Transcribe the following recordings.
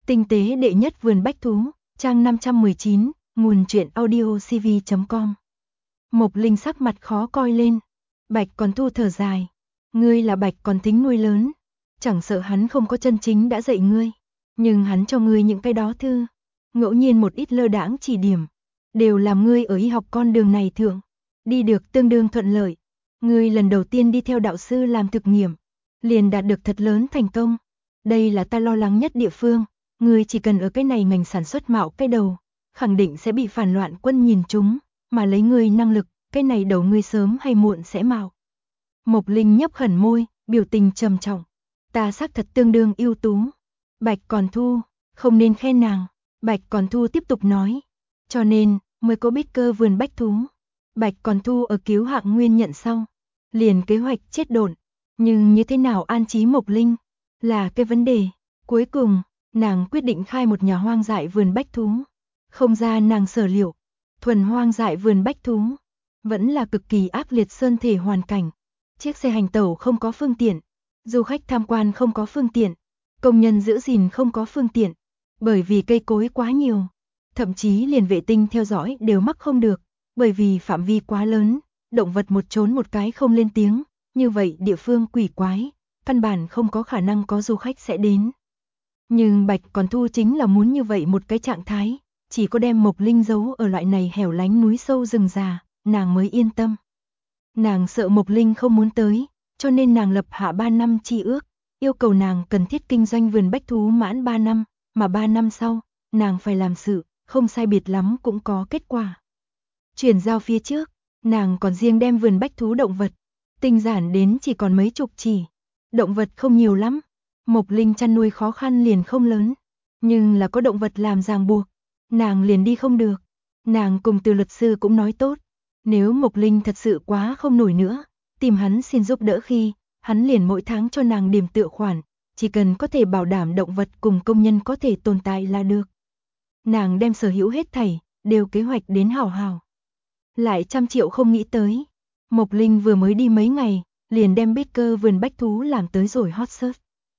Tinh tế đệ nhất vườn bách thú, trang 519, nguồn truyện audio cv.com. Mộc Linh sắc mặt khó coi lên. Bạch Còn Thu thở dài. Ngươi là Bạch Còn Thính nuôi lớn. Chẳng sợ hắn không có chân chính đã dạy ngươi. Nhưng hắn cho ngươi những cái đó thư. Ngẫu nhiên một ít lơ đãng chỉ điểm. Đều làm ngươi ở y học con đường này thượng. Đi được tương đương thuận lợi. Ngươi lần đầu tiên đi theo đạo sư làm thực nghiệm. Liền đạt được thật lớn thành công. Đây là ta lo lắng nhất địa phương. Ngươi chỉ cần ở cái này ngành sản xuất mạo cái đầu, khẳng định sẽ bị phản loạn quân nhìn trúng, mà lấy ngươi năng lực, cái này đầu ngươi sớm hay muộn sẽ mạo. Mộc Linh nhấp khẩn môi, biểu tình trầm trọng. Ta xác thật tương đương ưu tú. Bạch Còn Thu, không nên khen nàng. Bạch Còn Thu tiếp tục nói. Cho nên, mới có biết cơ vườn bách thú. Bạch Còn Thu ở cứu hạng nguyên nhận sau. Liền kế hoạch chết độn. Nhưng như thế nào an trí Mộc Linh? Là cái vấn đề. Cuối cùng, nàng quyết định khai một nhà hoang dại vườn bách thú. Không ra nàng sở liệu, thuần hoang dại vườn bách thú, vẫn là cực kỳ ác liệt sơn thể hoàn cảnh. Chiếc xe hành tẩu không có phương tiện, du khách tham quan không có phương tiện, công nhân giữ gìn không có phương tiện, bởi vì cây cối quá nhiều, thậm chí liền vệ tinh theo dõi đều mắc không được, bởi vì phạm vi quá lớn, động vật một trốn một cái không lên tiếng, như vậy địa phương quỷ quái, căn bản không có khả năng có du khách sẽ đến. Nhưng Bạch Còn Thu chính là muốn như vậy một cái trạng thái, chỉ có đem Mộc Linh giấu ở loại này hẻo lánh núi sâu rừng già, nàng mới yên tâm. Nàng sợ Mộc Linh không muốn tới, cho nên nàng lập hạ 3 năm chi ước, yêu cầu nàng cần thiết kinh doanh vườn bách thú mãn 3 năm, mà 3 năm sau, nàng phải làm sự, không sai biệt lắm cũng có kết quả. Chuyển giao phía trước, nàng còn riêng đem vườn bách thú động vật, tinh giản đến chỉ còn mấy chục chỉ. Động vật không nhiều lắm. Mộc Linh chăn nuôi khó khăn liền không lớn, nhưng là có động vật làm ràng buộc, nàng liền đi không được. Nàng cùng Từ luật sư cũng nói tốt, nếu Mộc Linh thật sự quá không nổi nữa, tìm hắn xin giúp đỡ khi, hắn liền mỗi tháng cho nàng điểm tựa khoản, chỉ cần có thể bảo đảm động vật cùng công nhân có thể tồn tại là được. Nàng đem sở hữu hết thảy, đều kế hoạch đến hảo hảo. Lại 100 triệu không nghĩ tới. Mộc Linh vừa mới đi mấy ngày, liền đem biết cơ vườn bách thú làm tới rồi hot search.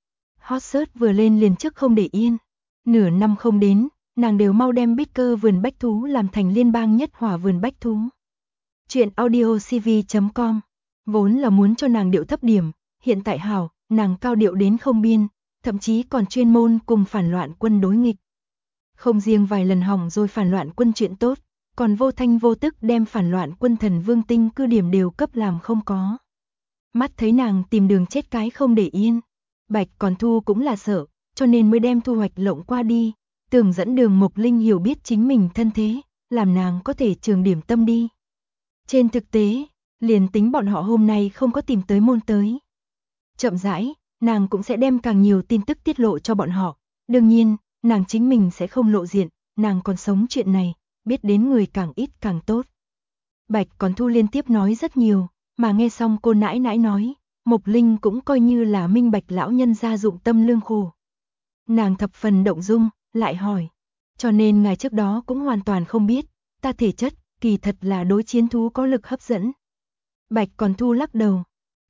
Hot search vừa lên liền trước không để yên. Nửa năm không đến, nàng đều mau đem biết cơ vườn bách thú làm thành liên bang nhất hỏa vườn bách thú. Chuyện audio cv.com. Vốn là muốn cho nàng điệu thấp điểm, hiện tại hảo, nàng cao điệu đến không biên, thậm chí còn chuyên môn cùng phản loạn quân đối nghịch. Không riêng vài lần hỏng rồi phản loạn quân chuyện tốt, còn vô thanh vô tức đem phản loạn quân Thần Vương Tinh cư điểm đều cấp làm không có. Mắt thấy nàng tìm đường chết cái không để yên. Bạch Còn Thu cũng là sợ, cho nên mới đem thu hoạch lộng qua đi, tưởng dẫn đường Mộc Linh hiểu biết chính mình thân thế, làm nàng có thể trường điểm tâm đi. Trên thực tế, liền tính bọn họ hôm nay không có tìm tới môn tới. Chậm rãi, nàng cũng sẽ đem càng nhiều tin tức tiết lộ cho bọn họ. Đương nhiên, nàng chính mình sẽ không lộ diện, nàng còn sống chuyện này, biết đến người càng ít càng tốt. Bạch Còn Thu liên tiếp nói rất nhiều, mà nghe xong cô nãi nãi nói, Mộc Linh cũng coi như là minh bạch lão nhân gia dụng tâm lương khổ. Nàng thập phần động dung, lại hỏi. Cho nên ngài trước đó cũng hoàn toàn không biết, ta thể chất, kỳ thật là đối chiến thú có lực hấp dẫn. Bạch Còn Thu lắc đầu.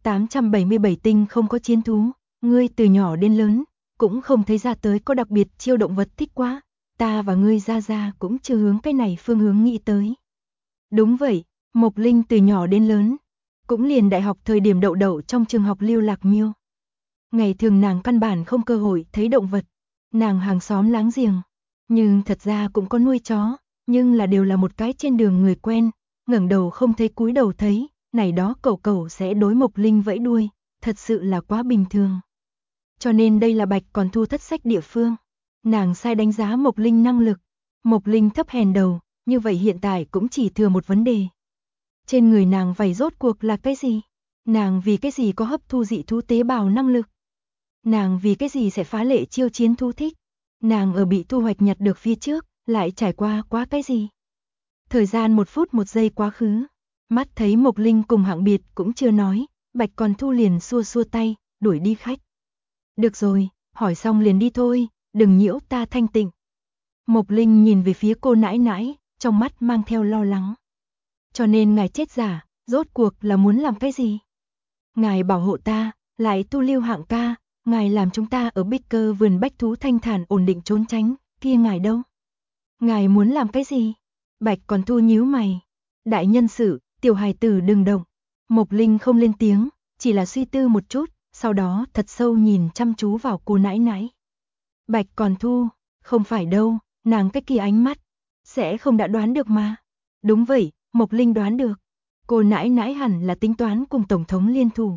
877 tinh không có chiến thú, ngươi từ nhỏ đến lớn, cũng không thấy ra tới có đặc biệt chiêu động vật thích quá. Ta và ngươi ra cũng chưa hướng cái này phương hướng nghĩ tới. Đúng vậy, Mộc Linh từ nhỏ đến lớn, cũng liền đại học thời điểm đậu trong trường học Lưu Lạc Miêu. Ngày thường nàng căn bản không cơ hội thấy động vật, nàng hàng xóm láng giềng, nhưng thật ra cũng có nuôi chó, nhưng là đều là một cái trên đường người quen, ngẩng đầu không thấy cúi đầu thấy, này đó cẩu sẽ đối Mộc Linh vẫy đuôi, thật sự là quá bình thường. Cho nên đây là Bạch Còn Thu thất sách địa phương. Nàng sai đánh giá Mộc Linh năng lực, Mộc Linh thấp hèn đầu, như vậy hiện tại cũng chỉ thừa một vấn đề. Trên người nàng vảy rốt cuộc là cái gì? Nàng vì cái gì có hấp thu dị thú tế bào năng lực? Nàng vì cái gì sẽ phá lệ chiêu chiến thú thích? Nàng ở bị thu hoạch nhặt được phía trước, lại trải qua quá cái gì? Thời gian 1 phút 1 giây quá khứ, mắt thấy Mộc Linh cùng hạng biệt cũng chưa nói, Bạch Còn Thu liền xua xua tay, đuổi đi khách. Được rồi, hỏi xong liền đi thôi, đừng nhiễu ta thanh tịnh. Mộc Linh nhìn về phía cô nãi nãi, trong mắt mang theo lo lắng. Cho nên ngài chết giả, rốt cuộc là muốn làm cái gì? Ngài bảo hộ ta, lại tu Lưu Hạng ca, ngài làm chúng ta ở Bích Cơ vườn bách thú thanh thản ổn định trốn tránh, kia ngài đâu? Ngài muốn làm cái gì? Bạch Còn Thu nhíu mày. Đại nhân sự, tiểu hài tử đừng động. Mộc Linh không lên tiếng, chỉ là suy tư một chút, sau đó thật sâu nhìn chăm chú vào cô nãi nãi. Bạch Còn Thu, không phải đâu, nàng cái kia ánh mắt, sẽ không đã đoán được mà. Đúng vậy, Mộc Linh đoán được. Cô nãi nãi hẳn là tính toán cùng Tổng thống liên thủ.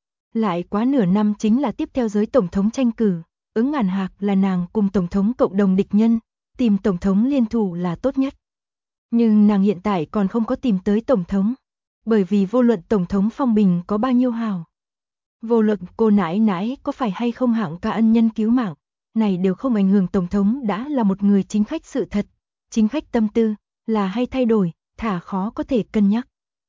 Lại quá nửa năm chính là tiếp theo giới Tổng thống tranh cử, Ứng Ngàn Hạc là nàng cùng Tổng thống cộng đồng địch nhân, tìm Tổng thống liên thủ là tốt nhất. Nhưng nàng hiện tại còn không có tìm tới Tổng thống, bởi vì vô luận Tổng thống phong bình có bao nhiêu hào. Vô luận cô nãi nãi có phải hay không hạng ca ân nhân cứu mạng, này đều không ảnh hưởng Tổng thống đã là một người chính khách sự thật, chính khách tâm tư, là hay thay đổi, thả khó có thể cân nhắc.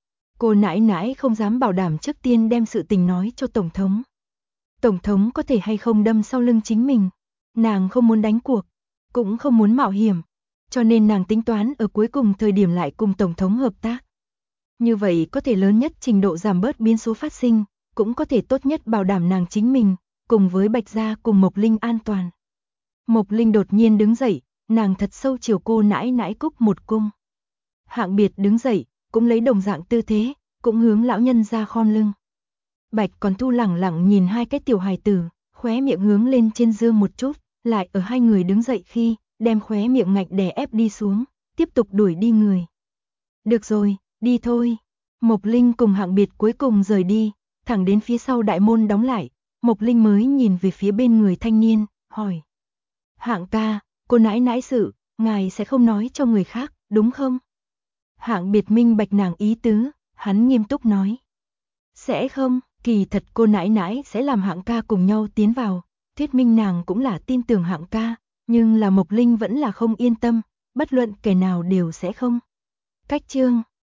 Cô nãi nãi không dám bảo đảm trước tiên đem sự tình nói cho Tổng thống. Tổng thống có thể hay không đâm sau lưng chính mình, nàng không muốn đánh cuộc, cũng không muốn mạo hiểm, cho nên nàng tính toán ở cuối cùng thời điểm lại cùng Tổng thống hợp tác. Như vậy có thể lớn nhất trình độ giảm bớt biến số phát sinh, cũng có thể tốt nhất bảo đảm nàng chính mình, cùng với Bạch Gia cùng Mộc Linh an toàn. Mộc Linh đột nhiên đứng dậy, nàng thật sâu chiều cô nãi nãi cúc một cung. Hạng Biệt đứng dậy, cũng lấy đồng dạng tư thế, cũng hướng lão nhân ra khom lưng. Bạch Còn Thu lẳng lặng nhìn hai cái tiểu hài tử, khóe miệng hướng lên trên dương một chút, lại ở hai người đứng dậy khi, đem khóe miệng ngạch đè ép đi xuống, tiếp tục đuổi đi người. Được rồi, đi thôi. Mộc Linh cùng Hạng Biệt cuối cùng rời đi, thẳng đến phía sau đại môn đóng lại, Mộc Linh mới nhìn về phía bên người thanh niên, hỏi. Hạng ca, cô nãi nãi sự, ngài sẽ không nói cho người khác, đúng không? Hạng Biệt minh bạch nàng ý tứ, hắn nghiêm túc nói. Sẽ không, kỳ thật cô nãi nãi sẽ làm Hạng ca cùng nhau tiến vào, thuyết minh nàng cũng là tin tưởng Hạng ca, nhưng là Mộc Linh vẫn là không yên tâm, bất luận kẻ nào đều sẽ không. Cách chương